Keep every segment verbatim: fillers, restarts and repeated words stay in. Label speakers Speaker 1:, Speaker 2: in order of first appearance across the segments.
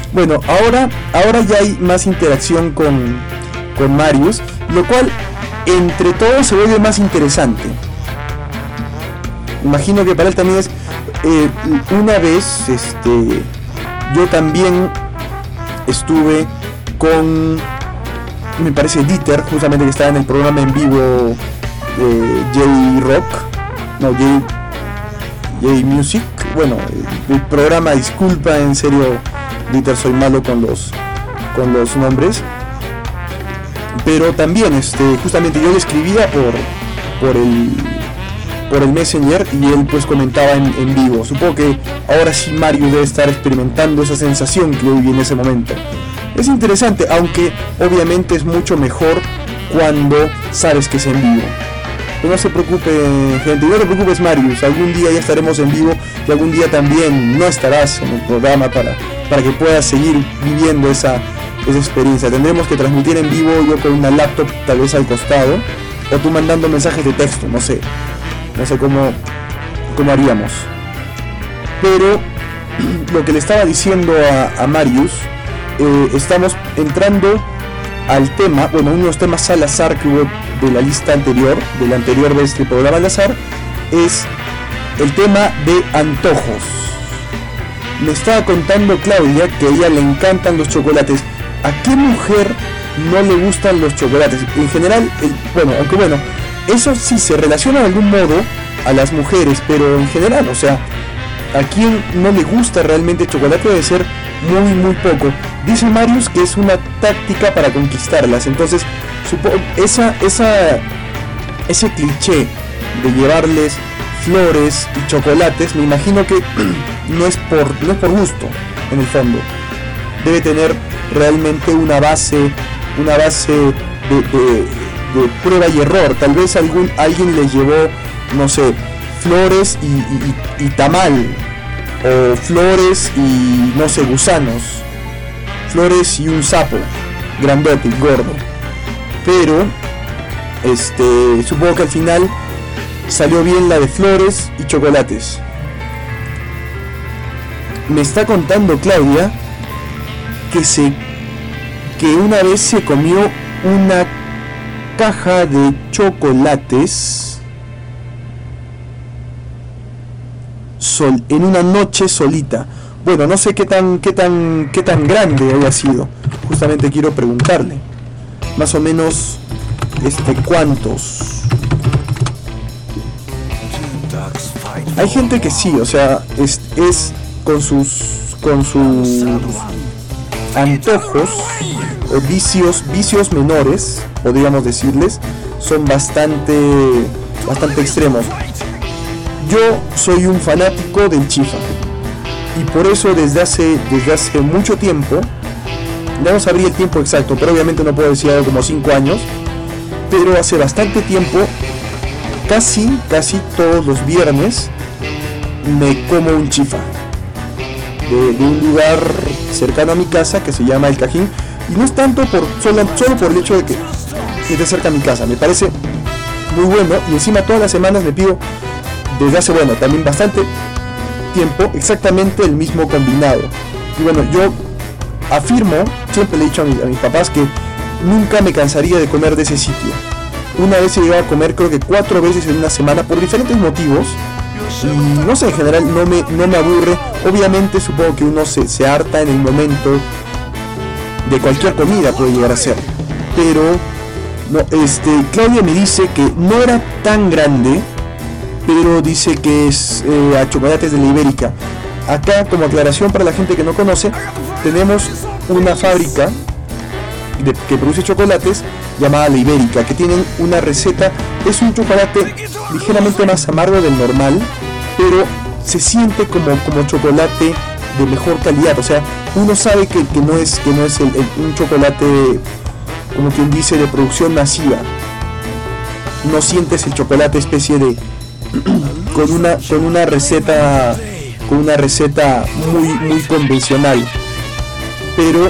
Speaker 1: Bueno, ahora, ahora ya hay más interacción con, con Marius, lo cual entre todos se vuelve más interesante. Imagino que para él también es... Eh, una vez, este, yo también estuve con, me parece, Dieter, justamente, que estaba en el programa en vivo eh, J-Rock, no, J, J-Music, bueno, el, el programa, disculpa, en serio, Dieter, soy malo con los, con los nombres, pero también, este, justamente yo le escribía por, por el... por el Messenger y él pues comentaba en, en vivo. Supongo que ahora sí Mario debe estar experimentando esa sensación que yo viví en ese momento. Es interesante, aunque obviamente es mucho mejor cuando sabes que es en vivo. Pero no se preocupe, gente, no te preocupes, Marius, algún día ya estaremos en vivo y algún día también no estarás en el programa para, para que puedas seguir viviendo esa, esa experiencia. Tendremos que transmitir en vivo, yo con una laptop tal vez al costado, o tú mandando mensajes de texto, no sé. No sé cómo, cómo haríamos. Pero lo que le estaba diciendo a, a Marius, eh, estamos entrando al tema, bueno, uno de los temas al azar que hubo de la lista anterior, de la anterior vez del programa al azar, es el tema de antojos. Me estaba contando Claudia que a ella le encantan los chocolates. ¿A qué mujer no le gustan los chocolates? En general, el, bueno, aunque bueno, eso sí se relaciona de algún modo a las mujeres, pero en general, o sea, a quien no le gusta realmente el chocolate debe ser muy muy poco. Dice Marius que es una táctica para conquistarlas, entonces supongo esa esa ese cliché de llevarles flores y chocolates, me imagino que no es por no es por gusto, en el fondo. Debe tener realmente una base, una base de, de de prueba y error. Tal vez algún alguien les llevó, no sé, flores y, y, y tamal, o flores y, no sé, gusanos, flores y un sapo grandote y gordo, pero este supongo que al final salió bien la de flores y chocolates. Me está contando Claudia que se que una vez se comió una caja de chocolates sol, en una noche solita. Bueno, no sé qué tan qué tan qué tan grande haya sido. Justamente quiero preguntarle. Más o menos este cuántos. Hay gente que sí, o sea, es, es con sus con sus antojos o vicios, vicios menores, podríamos decirles, son bastante bastante extremos. Yo soy un fanático del chifa y por eso desde hace desde hace mucho tiempo, ya no sabría el tiempo exacto, pero obviamente no puedo decir algo como cinco años, pero hace bastante tiempo, casi casi todos los viernes me como un chifa de, de un lugar cercano a mi casa que se llama El Cajín. Y no es tanto por solo, solo por el hecho de que esté cerca a mi casa, me parece muy bueno, y encima todas las semanas me pido desde hace, bueno, también bastante tiempo, exactamente el mismo combinado. Y bueno, yo afirmo, siempre le he dicho a, mi, a mis papás que nunca me cansaría de comer de ese sitio. Una vez he llegado a comer creo que cuatro veces en una semana por diferentes motivos, y no sé, en general no me, no me aburre. Obviamente supongo que uno se, se harta en el momento de cualquier comida, puede llegar a ser, pero no, este, Claudia me dice que no era tan grande, pero dice que es eh, a chocolates de la Ibérica. Acá, como aclaración para la gente que no conoce, tenemos una fábrica de, que produce chocolates llamada La Ibérica, que tienen una receta, es un chocolate ligeramente más amargo del normal, pero se siente como, como chocolate de mejor calidad, o sea, uno sabe que, que no es que no es el, el, un chocolate, como quien dice, de producción masiva. No sientes el chocolate especie de con una con una receta con una receta muy muy convencional, pero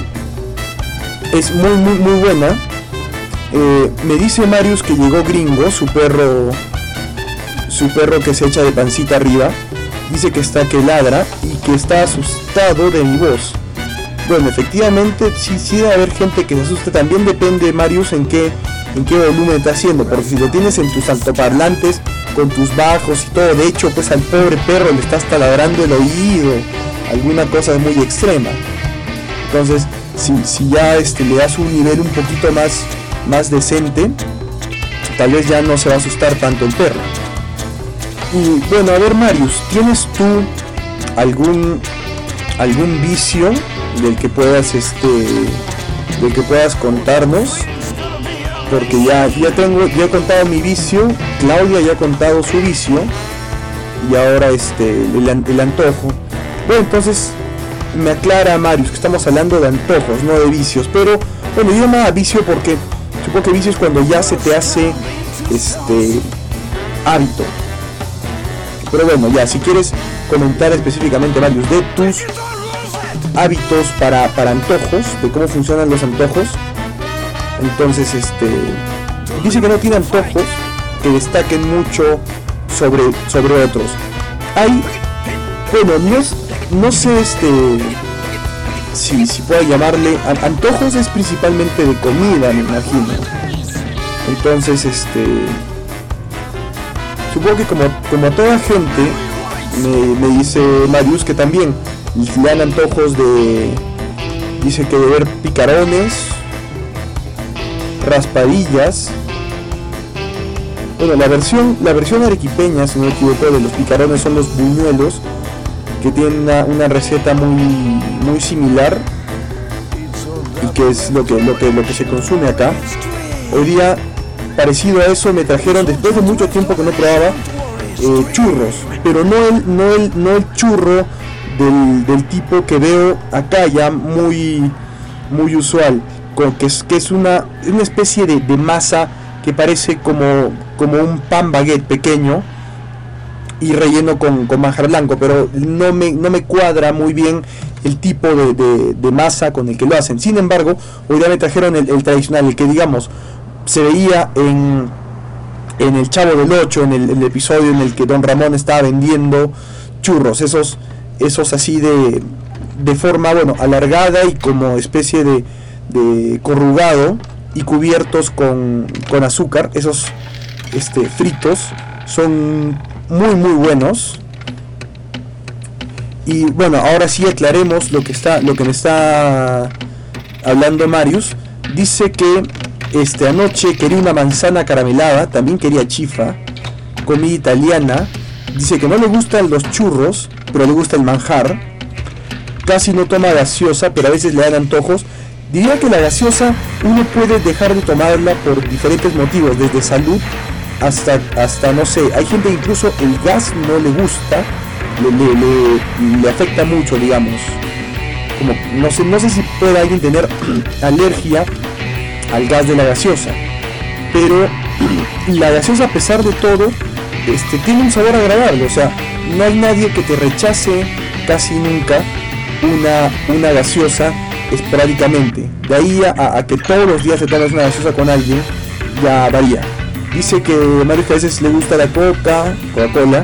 Speaker 1: es muy muy muy buena. Eh, me dice Marius que llegó Gringo, su perro su perro que se echa de pancita arriba. Dice que está que ladra y que está asustado de mi voz. bueno, efectivamente sí, sí debe haber gente que se asuste. También depende, Marius, en qué, en qué volumen está haciendo, porque si lo tienes en tus altoparlantes, con tus bajos y todo, de hecho pues al pobre perro le estás taladrando el oído, alguna cosa muy extrema. Entonces, si, si ya este, le das un nivel un poquito más, más decente, tal vez ya no se va a asustar tanto el perro. Y bueno, a ver, Marius, ¿tienes tú algún algún vicio del que puedas este del que puedas contarnos? Porque ya ya tengo ya he contado mi vicio, Claudia ya ha contado su vicio y ahora este el, el antojo. Bueno, entonces me aclara Marius que estamos hablando de antojos, no de vicios, pero bueno, yo llamaba vicio porque supongo que vicio es cuando ya se te hace este hábito. Pero bueno, ya, si quieres comentar específicamente, Marius, de tus hábitos para, para antojos, de cómo funcionan los antojos. Entonces, este dice que no tiene antojos que destaquen mucho sobre, sobre otros. Hay, bueno, no, es, no sé este si, si puedo llamarle, antojos es principalmente de comida, me imagino. Entonces, este supongo que como, como toda gente, me, me dice Marius que también le dan antojos de, dice que de ver picarones, raspadillas. Bueno, la versión, la versión arequipeña, si no me equivoco, de los picarones son los buñuelos, que tienen una, una receta muy, muy similar y que es lo que, lo que, lo que se consume acá. Hoy día, parecido a eso, me trajeron, después de mucho tiempo que no probaba, eh, churros, pero no el, no el, no el churro del, del tipo que veo acá ya muy, muy usual, con, que, es, que es una, una especie de, de masa que parece como, como un pan baguette pequeño y relleno con, con manjar blanco, pero no me, no me cuadra muy bien el tipo de, de, de masa con el que lo hacen. Sin embargo, hoy día me trajeron el, el tradicional, el que digamos se veía en, en el Chavo del Ocho, en el, el episodio en el que Don Ramón estaba vendiendo churros, esos, esos así de, de forma, bueno, alargada y como especie de, de corrugado y cubiertos con, con azúcar. Esos este, fritos son muy muy buenos. Y bueno, ahora sí aclaremos lo que está, lo que me está hablando Marius. Dice que Este, anoche quería una manzana caramelada, también quería chifa, comida italiana. Dice que no le gustan los churros, pero le gusta el manjar. Casi no toma gaseosa, pero a veces le dan antojos. Diría que la gaseosa uno puede dejar de tomarla por diferentes motivos, desde salud hasta, hasta no sé, hay gente que incluso el gas no le gusta, le, le, le, le afecta mucho, digamos. Como, no sé, no sé si puede alguien tener alergia al gas de la gaseosa, pero la gaseosa, a pesar de todo, este, tiene un sabor agradable. O sea, no hay nadie que te rechace casi nunca una, una gaseosa esporádicamente. De ahí a, a que todos los días te tomas una gaseosa con alguien, ya varía. Dice que Marius a veces le gusta la Coca, Coca-Cola,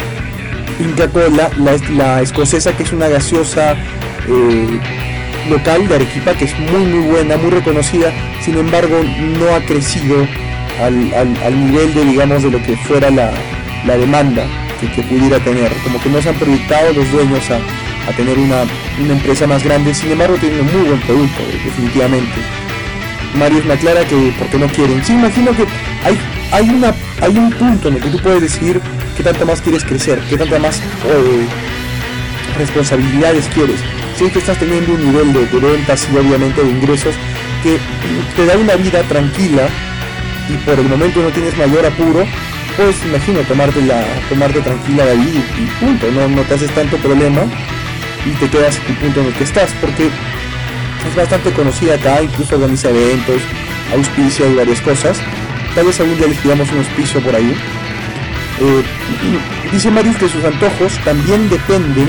Speaker 1: Inca Cola, la, la escocesa, que es una gaseosa eh, local de Arequipa, que es muy muy buena, muy reconocida. Sin embargo, no ha crecido al, al, al nivel de, digamos, de lo que fuera la, la demanda que, que pudiera tener. Como que no se han proyectado los dueños a, a tener una, una empresa más grande. Sin embargo, tiene un muy buen producto, definitivamente. Marius me aclara que porque no quieren. Sí, imagino que hay, hay, una, hay un punto en el que tú puedes decidir qué tanto más quieres crecer, qué tanto más eh, responsabilidades quieres. Si es que estás teniendo un nivel de, de ventas y obviamente de ingresos que te da una vida tranquila y por el momento no tienes mayor apuro, pues imagino tomarte, la, tomarte tranquila de ahí y punto, no, no te haces tanto problema y te quedas en el punto en el que estás, porque es bastante conocida acá, incluso organiza eventos, auspicia y varias cosas. Tal vez algún día les pidamos un auspicio por ahí. Eh, dice Marius que sus antojos también dependen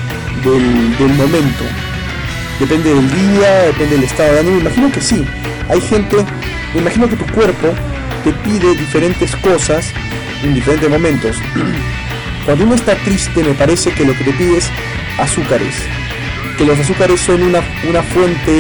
Speaker 1: del, del momento, depende del día, depende del estado de ánimo. Me imagino que sí, hay gente, me imagino que tu cuerpo te pide diferentes cosas en diferentes momentos. Cuando uno está triste, me parece que lo que te pide es azúcares. que los azúcares son una, una fuente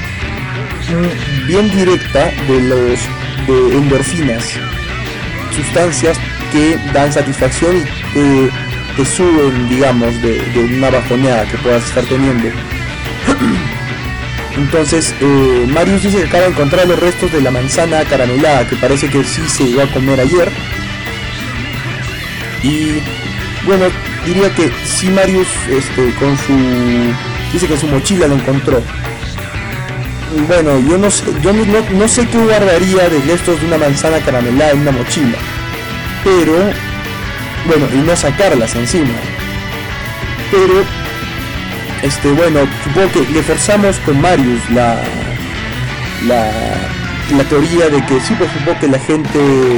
Speaker 1: bien directa de los de endorfinas, sustancias que dan satisfacción y te, te suben, digamos, de, de una bajoneada que puedas estar teniendo. Entonces, eh, Marius dice que acaba de encontrar los restos de la manzana caramelada, que parece que sí se iba a comer ayer. Y bueno, diría que sí, Marius este, con su... dice que en su mochila lo encontró. Bueno, yo no sé, yo no, no, no sé qué guardaría de restos de una manzana caramelada en una mochila. Pero, bueno, y no sacarlas encima. Pero, este, bueno, supongo que le forzamos con Marius la, la, la teoría de que sí, pues supongo que la gente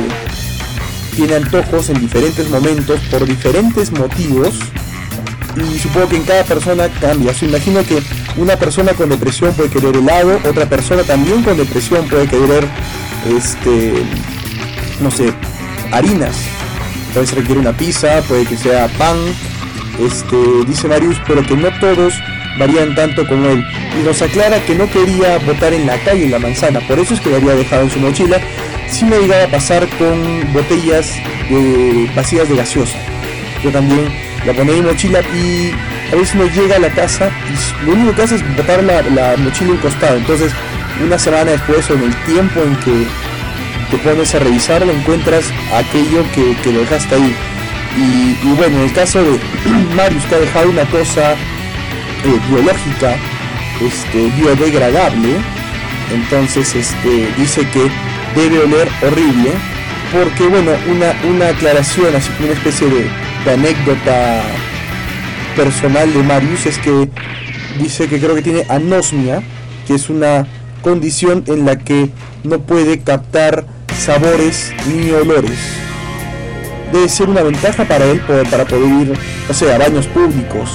Speaker 1: tiene antojos en diferentes momentos por diferentes motivos. Y supongo que en cada persona cambia. O sea, imagino que una persona con depresión puede querer helado, otra persona también con depresión puede querer, este, no sé, harinas. Puede ser que quiera una pizza, puede que sea pan, este, dice Marius, pero que no todos varían tanto como él. Y nos aclara que no quería botar en la calle la manzana, por eso es que la había dejado en su mochila. Sí me llegaba a pasar con botellas de, vacías de gaseosa. Yo también la ponía en mi mochila y a veces uno llega a la casa y lo único que hace es botar la, la mochila a un costado. Entonces, una semana después o en el tiempo en que te pones a revisarlo, encuentras aquello que, que lo dejaste ahí. Y, y bueno, en el caso de Marius, que ha dejado una cosa eh, biológica, este, biodegradable, entonces este, dice que debe oler horrible, porque bueno, una, una aclaración, así como una especie de, de anécdota personal de Marius, es que dice que creo que tiene anosmia, que es una condición en la que no puede captar sabores ni olores. Debe ser una ventaja para él poder, para poder ir, no sé, a baños públicos,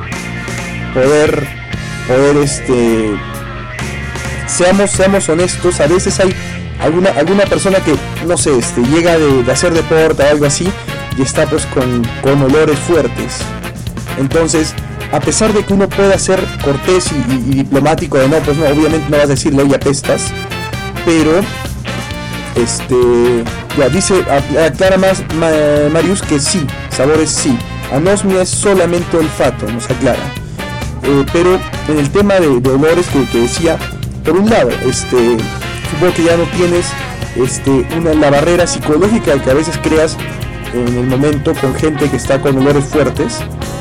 Speaker 1: poder, poder este, seamos, seamos honestos, a veces hay alguna, alguna persona que, no sé, este, llega de, de hacer deporte o algo así, y está pues con, con olores fuertes. Entonces, a pesar de que uno pueda ser cortés y, y, y diplomático de no, pues no, obviamente no vas a decirle, oye, apestas, pero este, ya dice, aclara más ma, Marius que sí, sabores sí, anosmia es solamente olfato, nos aclara. Eh, pero en el tema de, de olores que, que decía, por un lado, este, supongo que ya no tienes este, una, la barrera psicológica que a veces creas en el momento con gente que está con olores fuertes,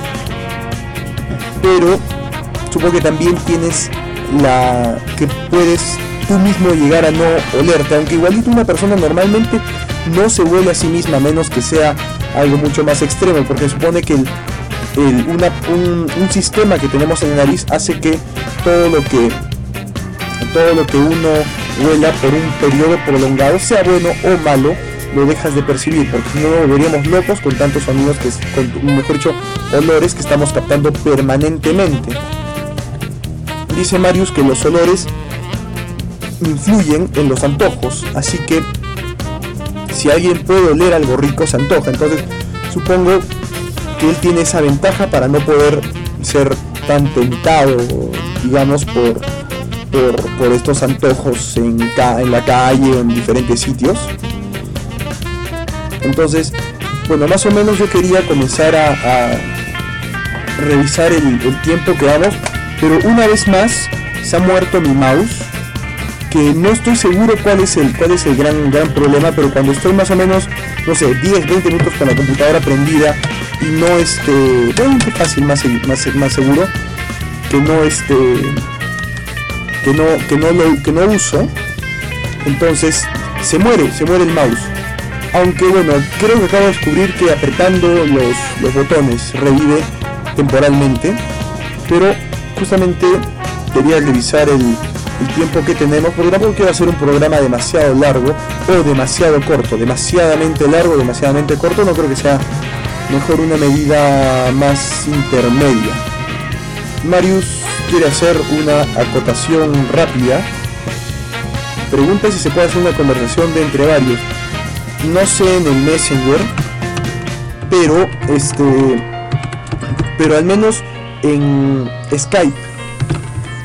Speaker 1: pero supongo que también tienes la que puedes tú mismo llegar a no olerte, aunque igualito una persona normalmente no se huele a sí misma, a menos que sea algo mucho más extremo, porque supone que el, el, una, un, un sistema que tenemos en la nariz hace que todo lo que todo lo que uno huela por un periodo prolongado, sea bueno o malo, lo dejas de percibir, porque si no nos volveríamos locos con tantos sonidos, que, con, mejor dicho, olores que estamos captando permanentemente. Dice Marius que los olores influyen en los antojos, así que si alguien puede oler algo rico, se antoja. Entonces supongo que él tiene esa ventaja para no poder ser tan tentado, digamos, por, por, por estos antojos en, ca en la calle o en diferentes sitios. Entonces, bueno, más o menos yo quería comenzar a, a revisar el, el tiempo que damos, pero una vez más se ha muerto mi mouse, que no estoy seguro cuál es el cuál es el gran gran problema, pero cuando estoy más o menos, no sé, diez, veinte minutos con la computadora prendida y no este, bueno, qué fácil, más, más, más seguro, que no este, que no, que no lo, que no uso, entonces se muere, se muere el mouse. Aunque bueno, creo que acabo de descubrir que apretando los, los botones revive temporalmente, pero justamente quería revisar el, el tiempo que tenemos, porque tampoco quiero hacer un programa demasiado largo o demasiado corto, demasiadamente largo, demasiadamente corto, no creo que sea, mejor una medida más intermedia. Marius quiere hacer una acotación rápida, pregunta si se puede hacer una conversación de entre varios. No sé en el Messenger, pero este, pero al menos en Skype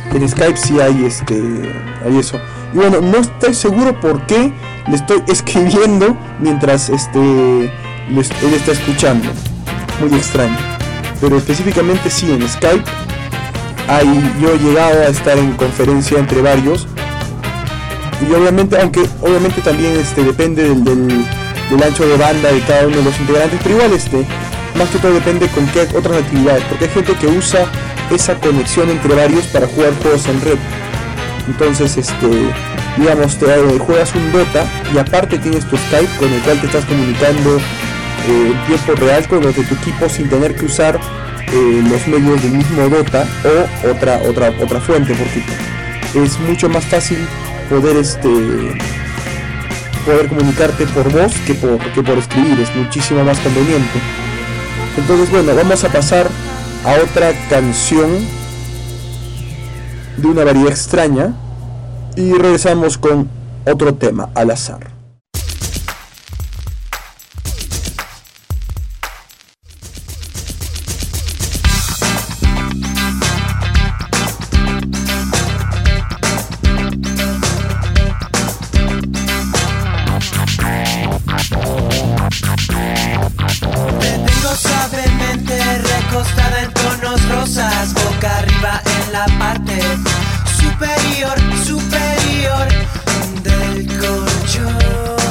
Speaker 1: en Skype sí hay este hay eso. Y bueno, no estoy seguro por qué le estoy escribiendo mientras este le, él está escuchando. Muy extraño. Pero específicamente sí, en Skype hay, yo he llegado a estar en conferencia entre varios. Y obviamente, aunque obviamente también este depende del, del, del ancho de banda de cada uno de los integrantes, pero igual este más que todo depende con qué otras actividades, porque hay gente que usa esa conexión entre varios para jugar juegos en red. Entonces, este, digamos, te eh, juegas un Dota y aparte tienes tu Skype con el cual te estás comunicando eh, en tiempo real con los de tu equipo sin tener que usar eh, los medios del mismo Dota o otra otra otra fuente, porque es mucho más fácil poder este poder comunicarte por voz que por que por escribir, es muchísimo más conveniente. Entonces, bueno, vamos a pasar a otra canción de una variedad extraña y regresamos con otro tema al azar.
Speaker 2: Recostada en tonos rosas, boca arriba en la parte superior, superior del colchón.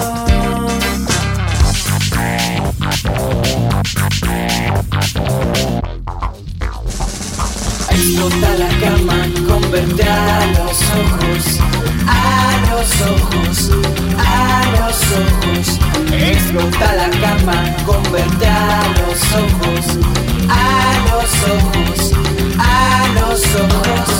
Speaker 2: Explota la cama con verte a los ojos, a los ojos, a los ojos. Explota la cama con verte a los ojos, a los ojos, a los ojos.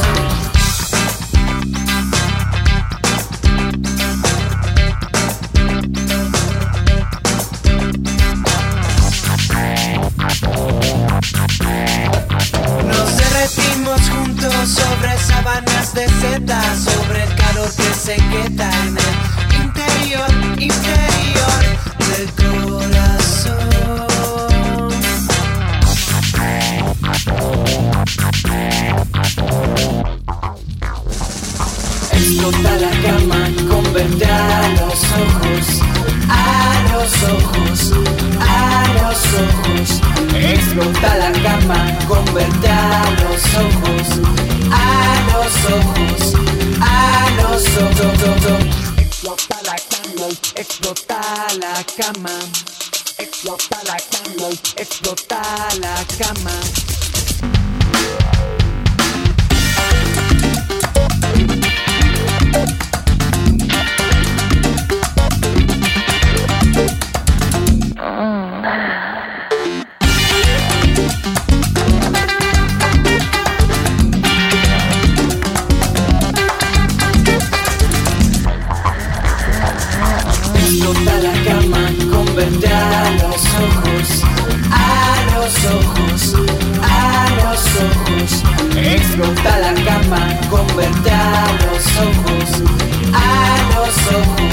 Speaker 2: Nos derretimos juntos sobre sábanas de seda, sobre el calor que se queda en el interior, interior del corazón. Explota la cama con verte a los ojos, a los ojos, a los ojos. Explota la cama con verte a los ojos, a los ojos, a los ojos. Explota la cama, explota la cama, explota la cama, explota la cama. Explota la cama con verte a los ojos, a los ojos, a los ojos. Explota la cama con verte a los ojos, a los ojos.